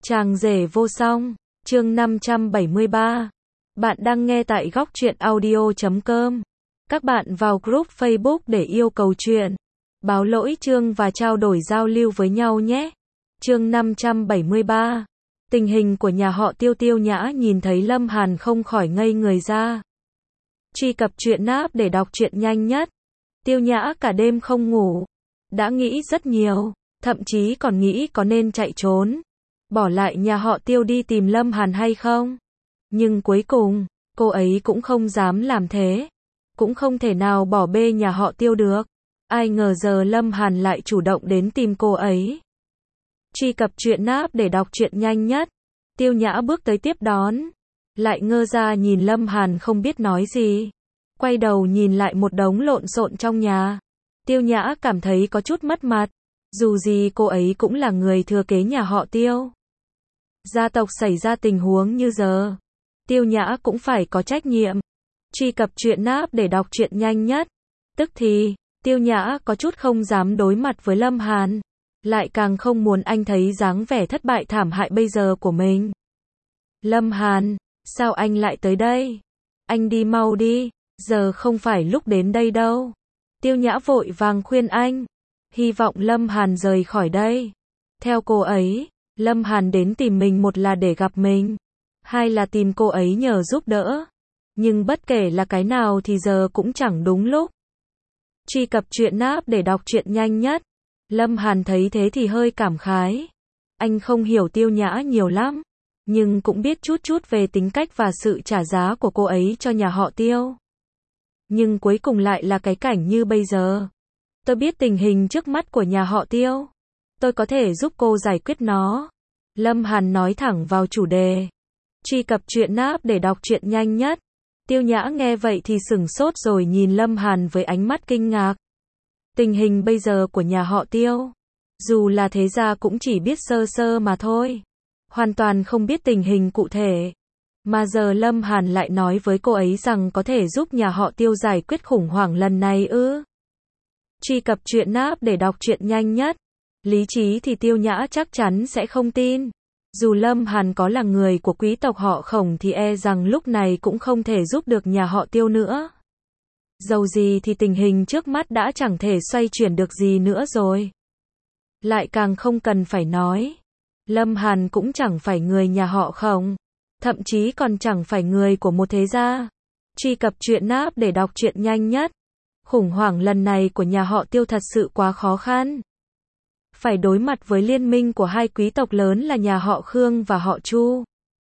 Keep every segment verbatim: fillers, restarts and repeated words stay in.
Chàng rể vô song, chương năm trăm bảy mươi ba. Bạn đang nghe tại góc truyện audio chấm com. Các bạn vào group Facebook để yêu cầu chuyện, báo lỗi chương và trao đổi giao lưu với nhau nhé. Chương năm trăm bảy mươi ba. Tình hình của nhà họ Tiêu. Tiêu Nhã nhìn thấy Lâm Hàn không khỏi ngây người ra. Truy cập truyện app để đọc truyện nhanh nhất. Tiêu Nhã cả đêm không ngủ, đã nghĩ rất nhiều, thậm chí còn nghĩ có nên chạy trốn, bỏ lại nhà họ Tiêu đi tìm Lâm Hàn hay không. Nhưng cuối cùng, cô ấy cũng không dám làm thế, cũng không thể nào bỏ bê nhà họ Tiêu được. Ai ngờ giờ Lâm Hàn lại chủ động đến tìm cô ấy. Truy cập truyện app để đọc truyện nhanh nhất. Tiêu Nhã bước tới tiếp đón, lại ngơ ra nhìn Lâm Hàn không biết nói gì. Quay đầu nhìn lại một đống lộn xộn trong nhà. Tiêu Nhã cảm thấy có chút mất mặt. Dù gì cô ấy cũng là người thừa kế nhà họ Tiêu. Gia tộc xảy ra tình huống như giờ, Tiêu Nhã cũng phải có trách nhiệm. Truy cập truyện app để đọc truyện nhanh nhất. Tức thì, Tiêu Nhã có chút không dám đối mặt với Lâm Hàn. Lại càng không muốn anh thấy dáng vẻ thất bại thảm hại bây giờ của mình. Lâm Hàn, sao anh lại tới đây? Anh đi mau đi, giờ không phải lúc đến đây đâu. Tiêu Nhã vội vàng khuyên anh. Hy vọng Lâm Hàn rời khỏi đây. Theo cô ấy, Lâm Hàn đến tìm mình một là để gặp mình, hai là tìm cô ấy nhờ giúp đỡ. Nhưng bất kể là cái nào thì giờ cũng chẳng đúng lúc. Truy cập truyện app để đọc truyện nhanh nhất. Lâm Hàn thấy thế thì hơi cảm khái. Anh không hiểu Tiêu Nhã nhiều lắm, nhưng cũng biết chút chút về tính cách và sự trả giá của cô ấy cho nhà họ Tiêu. Nhưng cuối cùng lại là cái cảnh như bây giờ. Tôi biết tình hình trước mắt của nhà họ Tiêu. Tôi có thể giúp cô giải quyết nó. Lâm Hàn nói thẳng vào chủ đề. Truy cập truyện app để đọc truyện nhanh nhất. Tiêu Nhã nghe vậy thì sửng sốt rồi nhìn Lâm Hàn với ánh mắt kinh ngạc. Tình hình bây giờ của nhà họ Tiêu, dù là thế gia cũng chỉ biết sơ sơ mà thôi. Hoàn toàn không biết tình hình cụ thể. Mà giờ Lâm Hàn lại nói với cô ấy rằng có thể giúp nhà họ Tiêu giải quyết khủng hoảng lần này ư? Truy cập truyện app để đọc truyện nhanh nhất. Lý trí thì Tiêu Nhã chắc chắn sẽ không tin. Dù Lâm Hàn có là người của quý tộc họ Khổng thì e rằng lúc này cũng không thể giúp được nhà họ Tiêu nữa. Dầu gì thì tình hình trước mắt đã chẳng thể xoay chuyển được gì nữa rồi. Lại càng không cần phải nói, Lâm Hàn cũng chẳng phải người nhà họ Khổng, thậm chí còn chẳng phải người của một thế gia. Truy cập truyện app để đọc truyện nhanh nhất. Khủng hoảng lần này của nhà họ Tiêu thật sự quá khó khăn. Phải đối mặt với liên minh của hai quý tộc lớn là nhà họ Khương và họ Chu.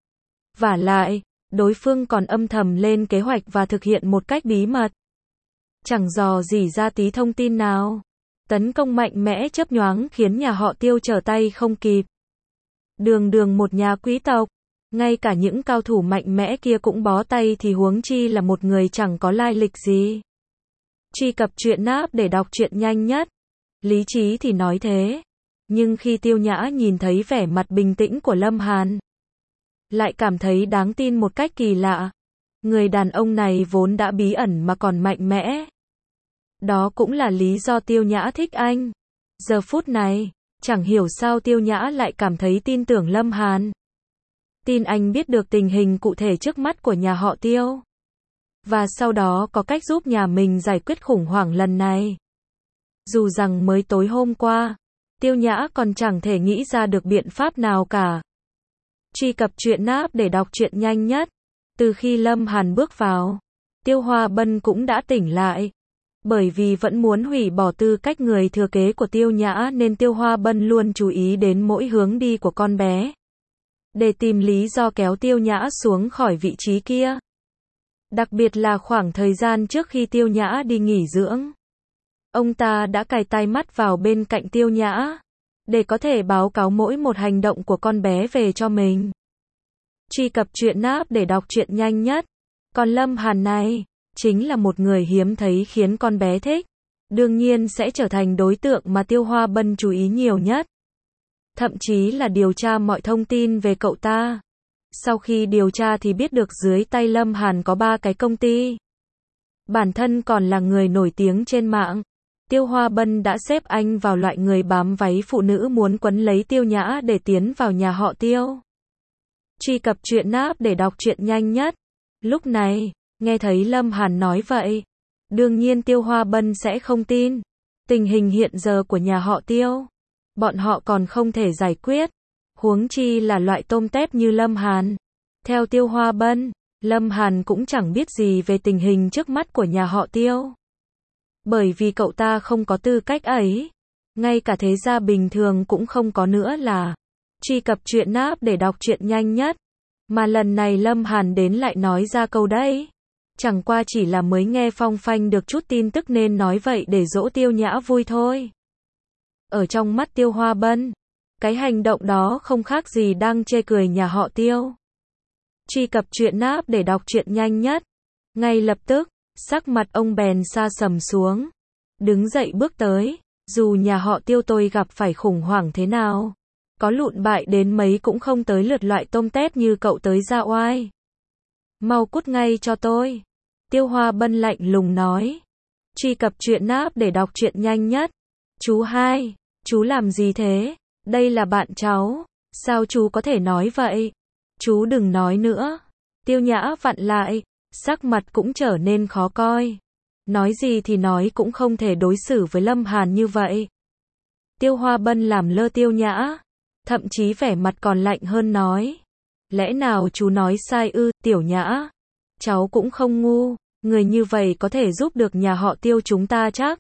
Vả lại, đối phương còn âm thầm lên kế hoạch và thực hiện một cách bí mật. Chẳng dò dỉ ra tí thông tin nào. Tấn công mạnh mẽ chớp nhoáng khiến nhà họ Tiêu trở tay không kịp. Đường đường một nhà quý tộc, ngay cả những cao thủ mạnh mẽ kia cũng bó tay thì huống chi là một người chẳng có lai lịch gì. Truy cập truyện app để đọc truyện nhanh nhất. Lý trí thì nói thế, nhưng khi Tiêu Nhã nhìn thấy vẻ mặt bình tĩnh của Lâm Hàn, lại cảm thấy đáng tin một cách kỳ lạ. Người đàn ông này vốn đã bí ẩn mà còn mạnh mẽ. Đó cũng là lý do Tiêu Nhã thích anh. Giờ phút này, chẳng hiểu sao Tiêu Nhã lại cảm thấy tin tưởng Lâm Hàn. Tin anh biết được tình hình cụ thể trước mắt của nhà họ Tiêu. Và sau đó có cách giúp nhà mình giải quyết khủng hoảng lần này. Dù rằng mới tối hôm qua, Tiêu Nhã còn chẳng thể nghĩ ra được biện pháp nào cả. Truy cập truyện app để đọc truyện nhanh nhất. Từ khi Lâm Hàn bước vào, Tiêu Hoa Bân cũng đã tỉnh lại. Bởi vì vẫn muốn hủy bỏ tư cách người thừa kế của Tiêu Nhã nên Tiêu Hoa Bân luôn chú ý đến mỗi hướng đi của con bé, để tìm lý do kéo Tiêu Nhã xuống khỏi vị trí kia. Đặc biệt là khoảng thời gian trước khi Tiêu Nhã đi nghỉ dưỡng, ông ta đã cài tai mắt vào bên cạnh Tiêu Nhã, để có thể báo cáo mỗi một hành động của con bé về cho mình. Truy cập truyện app để đọc truyện nhanh nhất. Còn Lâm Hàn này, chính là một người hiếm thấy khiến con bé thích. Đương nhiên sẽ trở thành đối tượng mà Tiêu Hoa Bân chú ý nhiều nhất. Thậm chí là điều tra mọi thông tin về cậu ta. Sau khi điều tra thì biết được dưới tay Lâm Hàn có ba cái công ty. Bản thân còn là người nổi tiếng trên mạng. Tiêu Hoa Bân đã xếp anh vào loại người bám váy phụ nữ muốn quấn lấy Tiêu Nhã để tiến vào nhà họ Tiêu. Truy cập truyện app để đọc truyện nhanh nhất. Lúc này, nghe thấy Lâm Hàn nói vậy, đương nhiên Tiêu Hoa Bân sẽ không tin. Tình hình hiện giờ của nhà họ Tiêu, bọn họ còn không thể giải quyết, huống chi là loại tôm tép như Lâm Hàn. Theo Tiêu Hoa Bân, Lâm Hàn cũng chẳng biết gì về tình hình trước mắt của nhà họ Tiêu. Bởi vì cậu ta không có tư cách ấy, ngay cả thế gia bình thường cũng không có nữa là. Truy cập truyện app để đọc truyện nhanh nhất. Mà lần này Lâm Hàn đến lại nói ra câu đấy. Chẳng qua chỉ là mới nghe phong phanh được chút tin tức nên nói vậy để dỗ Tiêu Nhã vui thôi. Ở trong mắt Tiêu Hoa Bân, cái hành động đó không khác gì đang chê cười nhà họ Tiêu. Truy cập truyện app để đọc truyện nhanh nhất. Ngay lập tức, sắc mặt ông bèn sa sầm xuống. Đứng dậy bước tới, dù nhà họ Tiêu tôi gặp phải khủng hoảng thế nào, có lụn bại đến mấy cũng không tới lượt loại tôm tép như cậu tới ra oai. Mau cút ngay cho tôi. Tiêu Hoa Bân lạnh lùng nói. Truy cập truyện app để đọc truyện nhanh nhất. Chú hai, chú làm gì thế? Đây là bạn cháu. Sao chú có thể nói vậy? Chú đừng nói nữa. Tiêu Nhã vặn lại, sắc mặt cũng trở nên khó coi. Nói gì thì nói cũng không thể đối xử với Lâm Hàn như vậy. Tiêu Hoa Bân làm lơ Tiêu Nhã, thậm chí vẻ mặt còn lạnh hơn nói. Lẽ nào chú nói sai ư, Tiểu Nhã? Cháu cũng không ngu, người như vậy có thể giúp được nhà họ Tiêu chúng ta chắc.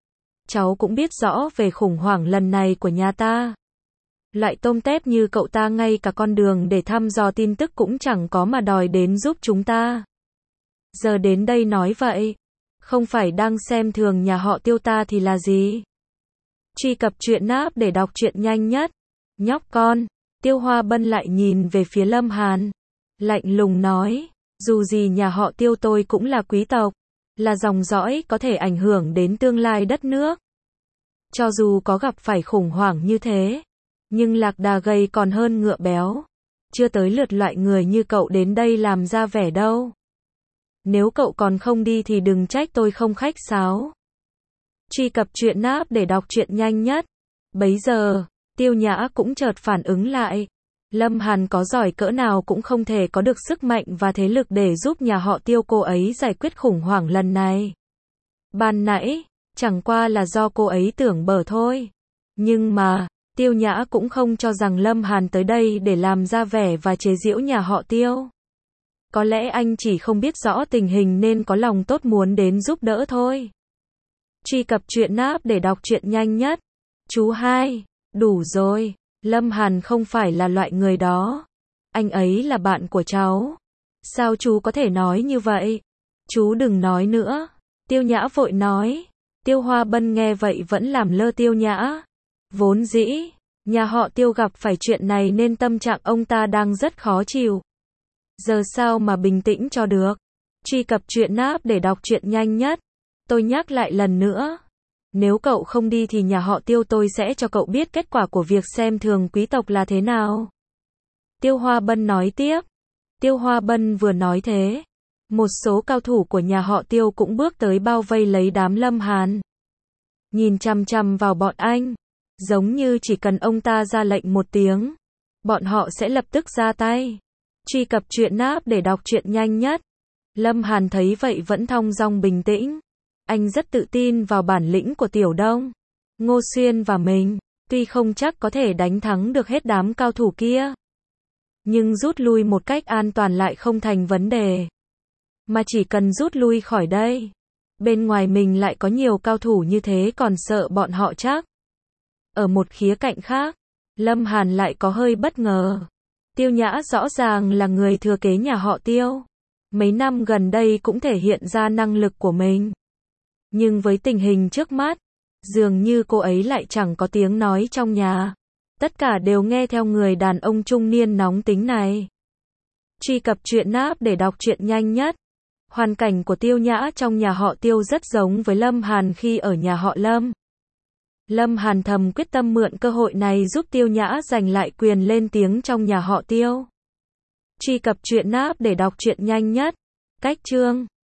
Cháu cũng biết rõ về khủng hoảng lần này của nhà ta. Loại tôm tép như cậu ta ngay cả con đường để thăm dò tin tức cũng chẳng có mà đòi đến giúp chúng ta. Giờ đến đây nói vậy, không phải đang xem thường nhà họ Tiêu ta thì là gì? Truy cập truyện app để đọc truyện nhanh nhất. Nhóc con, Tiêu Hoa Bân lại nhìn về phía Lâm Hàn, lạnh lùng nói, dù gì nhà họ Tiêu tôi cũng là quý tộc, là dòng dõi có thể ảnh hưởng đến tương lai đất nước. Cho dù có gặp phải khủng hoảng như thế, nhưng lạc đà gầy còn hơn ngựa béo, chưa tới lượt loại người như cậu đến đây làm ra vẻ đâu. Nếu cậu còn không đi thì đừng trách tôi không khách sáo. Truy cập truyện app để đọc truyện nhanh nhất. Bấy giờ, Tiêu Nhã cũng chợt phản ứng lại. Lâm Hàn có giỏi cỡ nào cũng không thể có được sức mạnh và thế lực để giúp nhà họ Tiêu cô ấy giải quyết khủng hoảng lần này. Ban nãy, chẳng qua là do cô ấy tưởng bở thôi. Nhưng mà, Tiêu Nhã cũng không cho rằng Lâm Hàn tới đây để làm ra vẻ và chế giễu nhà họ Tiêu. Có lẽ anh chỉ không biết rõ tình hình nên có lòng tốt muốn đến giúp đỡ thôi. Truy cập truyện app để đọc truyện nhanh nhất. Chú hai, đủ rồi. Lâm Hàn không phải là loại người đó. Anh ấy là bạn của cháu. Sao chú có thể nói như vậy? Chú đừng nói nữa. Tiêu Nhã vội nói. Tiêu Hoa Bân nghe vậy vẫn làm lơ Tiêu Nhã. Vốn dĩ, nhà họ Tiêu gặp phải chuyện này nên tâm trạng ông ta đang rất khó chịu. Giờ sao mà bình tĩnh cho được? Truy cập truyện app để đọc truyện nhanh nhất. Tôi nhắc lại lần nữa. Nếu cậu không đi thì nhà họ Tiêu tôi sẽ cho cậu biết kết quả của việc xem thường quý tộc là thế nào. Tiêu Hoa Bân nói tiếp. Tiêu Hoa Bân vừa nói thế, một số cao thủ của nhà họ Tiêu cũng bước tới bao vây lấy đám Lâm Hàn. Nhìn chằm chằm vào bọn anh, giống như chỉ cần ông ta ra lệnh một tiếng, bọn họ sẽ lập tức ra tay. Truy cập truyện app để đọc truyện nhanh nhất. Lâm Hàn thấy vậy vẫn thong dong bình tĩnh. Anh rất tự tin vào bản lĩnh của Tiểu Đông, Ngô Xuyên và mình. Tuy không chắc có thể đánh thắng được hết đám cao thủ kia, nhưng rút lui một cách an toàn lại không thành vấn đề. Mà chỉ cần rút lui khỏi đây, bên ngoài mình lại có nhiều cao thủ như thế còn sợ bọn họ chắc. Ở một khía cạnh khác, Lâm Hàn lại có hơi bất ngờ. Tiêu Nhã rõ ràng là người thừa kế nhà họ Tiêu. Mấy năm gần đây cũng thể hiện ra năng lực của mình. Nhưng với tình hình trước mắt, dường như cô ấy lại chẳng có tiếng nói trong nhà. Tất cả đều nghe theo người đàn ông trung niên nóng tính này. Truy cập truyện app để đọc truyện nhanh nhất. Hoàn cảnh của Tiêu Nhã trong nhà họ Tiêu rất giống với Lâm Hàn khi ở nhà họ Lâm. Lâm Hàn thầm quyết tâm mượn cơ hội này giúp Tiêu Nhã giành lại quyền lên tiếng trong nhà họ Tiêu. Truy cập truyện app để đọc truyện nhanh nhất. Cách chương